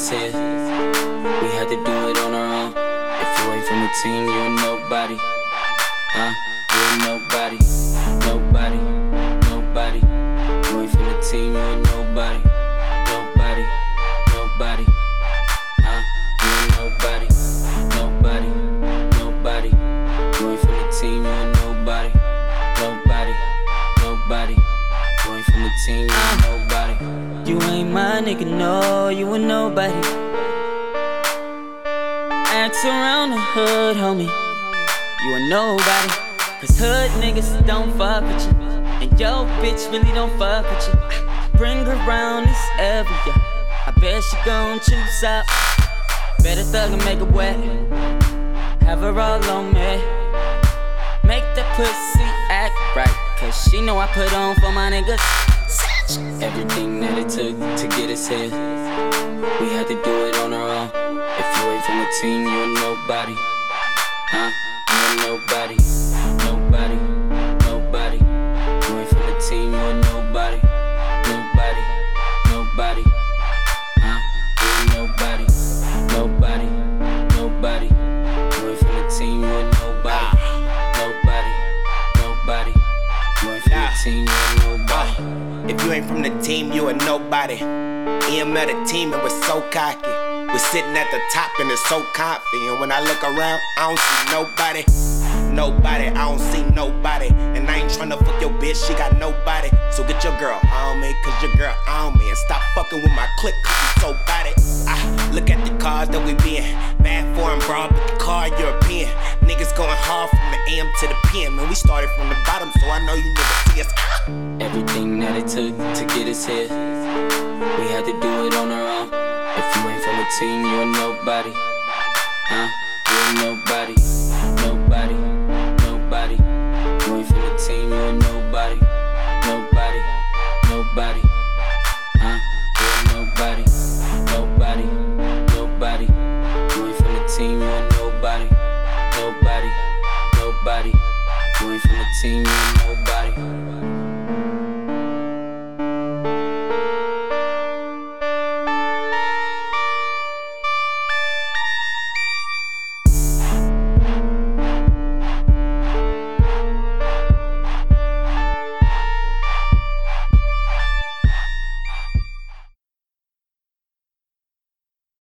us here. We had to do it on our own. If you ain't from the team, you're nobody. You're nobody. Nobody. Nobody. You ain't from the team, you're nobody. Nobody. Nobody. You're nobody. Nobody. Nobody. You ain't from the team, you're nobody. Nobody. Nobody. You ain't from the team, you're nobody. You ain't my nigga, no, you a nobody. Ask around the hood, homie, you a nobody. Cause hood niggas don't fuck with you, and yo bitch really don't fuck with you. Bring her around this area, I bet she gon' choose up. Better thug and make her wet, have her all on me. Make that pussy act right, cause she know I put on for my niggas. Everything that it took to get us here, we had to do it on our own. If you ain't from the team, you're nobody. You're nobody. Nobody. Nobody. You ain't from the team, you're nobody. Nobody. Nobody. You're nobody. Nobody. Nobody. You ain't from the team, you're nobody. Nobody. Nobody. You ain't from the team, you're nobody. If you ain't from the team, you a nobody. EML the team and we're so cocky. We're sitting at the top and it's so confident. When I look around, I don't see nobody. Nobody, I don't see nobody. And I ain't tryna fuck your bitch, she got nobody. So get your girl on me, cause your girl on me. And stop fucking with my clique, cause you so body. Look at the cars that we be in. Bad foreign broad, but the car European. Niggas going hard from the AM to the PM. And we started from the bottom, so I know you never see us. Everything that it took to get us here, we had to do it on our own. If you ain't from the team, you're nobody. You're nobody. Nobody. Nobody. You ain't from the team, you're nobody. Nobody. Nobody. You're nobody. Nobody. Nobody. You ain't from the team, you're nobody. Nobody. Nobody. You ain't from the team, you're nobody.